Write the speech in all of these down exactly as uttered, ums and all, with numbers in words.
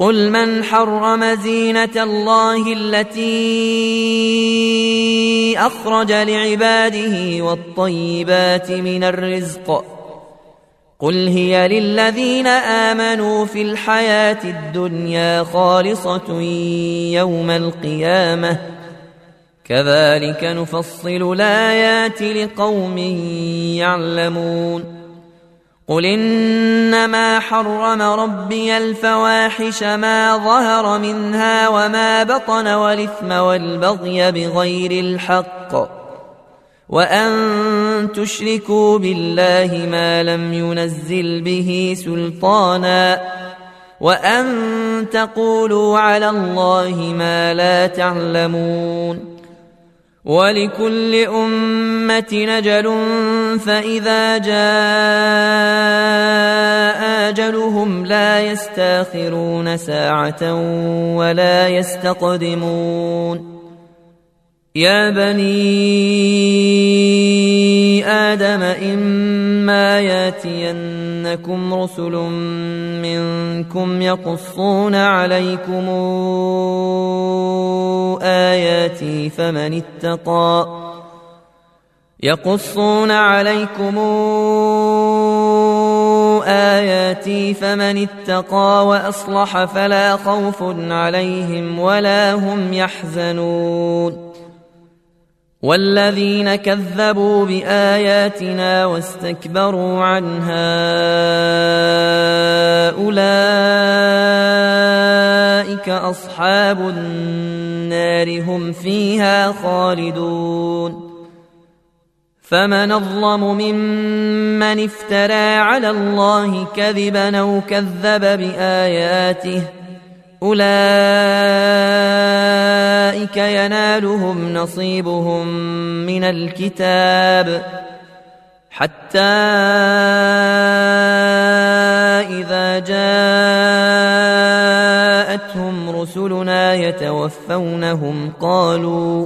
قل من حرم زينة الله التي أخرج لعباده والطيبات من الرزق قل هي للذين آمنوا في الحياة الدنيا خالصة يوم القيامة كذلك نفصل الآيات لقوم يعلمون قل إنما حرم ربي الفواحش ما ظهر منها وما بطن والإثم والبغي بغير الحق وأن تشركوا بالله ما لم ينزل به سلطانا وأن تقولوا على الله ما لا تعلمون ولكل أمة نجل فإذا جاء أجلهم لا يستاخرون ساعة ولا يستقدمون يا بني آدم إما ياتينكم رسل منكم يقصون عليكم آياتي فمن اتقى يقصون عليكم آياتي فمن اتقى وأصلح فلا خوف عليهم ولا هم يحزنون والذين كذبوا بآياتنا واستكبروا عنها أولئك أصحاب النار هم فيها خالدون فمن أظلم ممن افترى على الله كذبا أو كذب بآياته أولئك ينالهم نصيبهم من الكتاب حتى إذا جاءتهم رسلنا يتوفونهم قالوا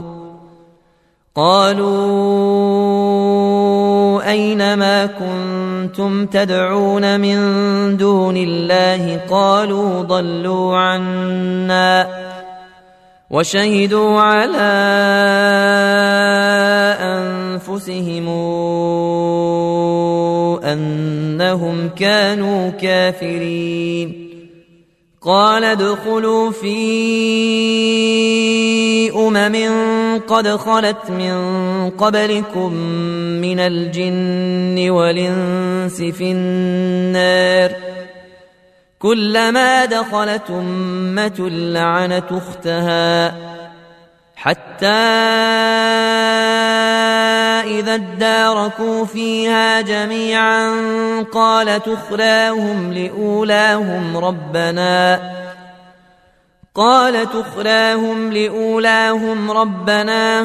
قالوا أين ما كنتم تدعون من دون الله قالوا ضلوا عنا وشهدوا على أنفسهم أنهم كانوا كافرين قال ادخلوا في أمم قد خلت من قبلكم من الجن والإنس في النار كلما دخلت أمة لعنت أختها حتى إذا اداركوا فيها جميعا قالت أخراهم لأولاهم ربنا قالت أخراهم لأولاهم ربنا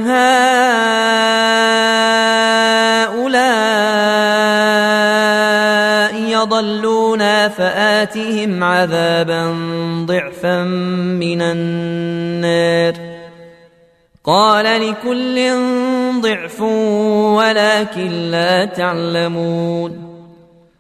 هؤلاء يضلونا فآتهم عذابا ضعفا من النار قال لكل ضعف ولكن لا تعلمون